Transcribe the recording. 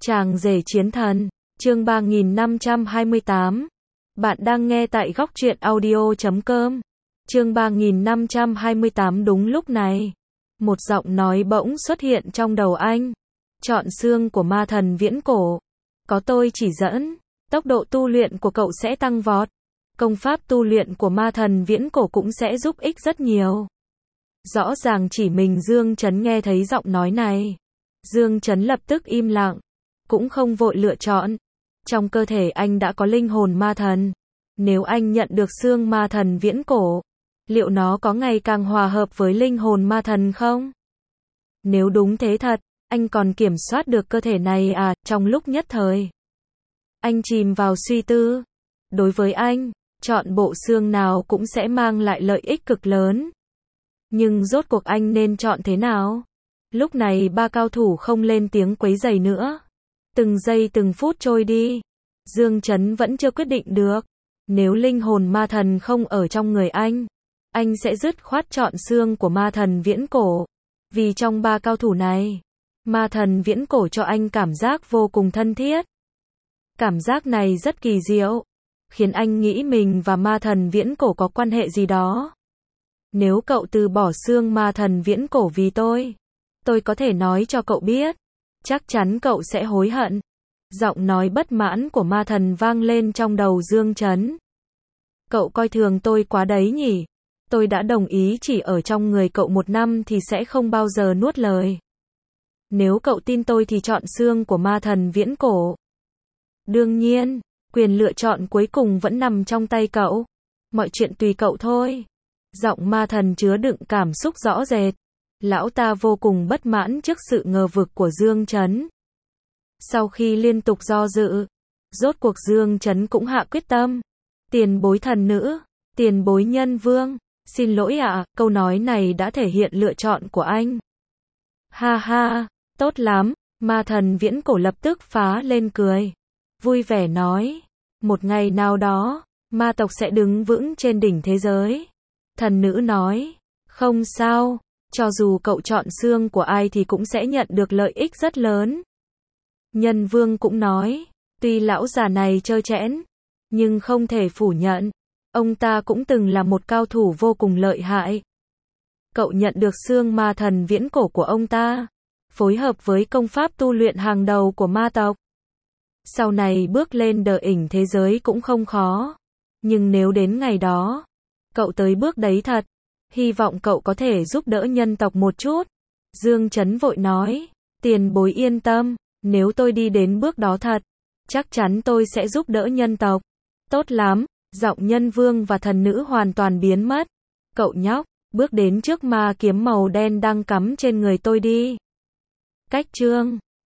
Chàng rể chiến thần, chương 3528. Bạn đang nghe tại góc truyện audio.com. Chương 3528. Đúng lúc này, một giọng nói bỗng xuất hiện trong đầu anh. Chọn xương của ma thần viễn cổ. Có tôi chỉ dẫn, tốc độ tu luyện của cậu sẽ tăng vọt. Công pháp tu luyện của ma thần viễn cổ cũng sẽ giúp ích rất nhiều. Rõ ràng chỉ mình Dương Chấn nghe thấy giọng nói này. Dương Chấn lập tức im lặng, cũng không vội lựa chọn. Trong cơ thể anh đã có linh hồn ma thần. Nếu anh nhận được xương ma thần viễn cổ, liệu nó có ngày càng hòa hợp với linh hồn ma thần không? Nếu đúng thế thật, anh còn kiểm soát được cơ thể này à? Trong lúc nhất thời, anh chìm vào suy tư. Đối với anh, chọn bộ xương nào cũng sẽ mang lại lợi ích cực lớn. Nhưng rốt cuộc anh nên chọn thế nào? Lúc này ba cao thủ không lên tiếng quấy rầy nữa. Từng giây từng phút trôi đi. Dương Chấn vẫn chưa quyết định được. Nếu linh hồn ma thần không ở trong người anh sẽ dứt khoát chọn xương của ma thần viễn cổ. Vì trong ba cao thủ này, ma thần viễn cổ cho anh cảm giác vô cùng thân thiết. Cảm giác này rất kỳ diệu, khiến anh nghĩ mình và ma thần viễn cổ có quan hệ gì đó. Nếu cậu từ bỏ xương ma thần viễn cổ vì tôi có thể nói cho cậu biết, chắc chắn cậu sẽ hối hận. Giọng nói bất mãn của ma thần vang lên trong đầu Dương Chấn. Cậu coi thường tôi quá đấy nhỉ? Tôi đã đồng ý chỉ ở trong người cậu 1 năm thì sẽ không bao giờ nuốt lời. Nếu cậu tin tôi thì chọn xương của ma thần viễn cổ. Đương nhiên, quyền lựa chọn cuối cùng vẫn nằm trong tay cậu. Mọi chuyện tùy cậu thôi. Giọng ma thần chứa đựng cảm xúc rõ rệt. Lão ta vô cùng bất mãn trước sự ngờ vực của Dương Chấn. Sau khi liên tục do dự, rốt cuộc Dương Chấn cũng hạ quyết tâm. Tiền bối thần nữ, tiền bối nhân vương, xin lỗi ạ, câu nói này đã thể hiện lựa chọn của anh. Ha ha, tốt lắm, ma thần viễn cổ lập tức phá lên cười. Vui vẻ nói, một ngày nào đó, ma tộc sẽ đứng vững trên đỉnh thế giới. Thần nữ nói, không sao, cho dù cậu chọn xương của ai thì cũng sẽ nhận được lợi ích rất lớn. Nhân vương cũng nói, tuy lão già này trơ trẽn, nhưng không thể phủ nhận, ông ta cũng từng là một cao thủ vô cùng lợi hại. Cậu nhận được xương ma thần viễn cổ của ông ta, phối hợp với công pháp tu luyện hàng đầu của ma tộc. Sau này bước lên đờ ỉnh thế giới cũng không khó. Nhưng nếu đến ngày đó, cậu tới bước đấy thật, hy vọng cậu có thể giúp đỡ nhân tộc một chút. Dương Chấn vội nói, tiền bối yên tâm, nếu tôi đi đến bước đó thật, chắc chắn tôi sẽ giúp đỡ nhân tộc. Tốt lắm, giọng nhân vương và thần nữ hoàn toàn biến mất. Cậu nhóc, bước đến trước ma kiếm màu đen đang cắm trên người tôi đi. Cách chương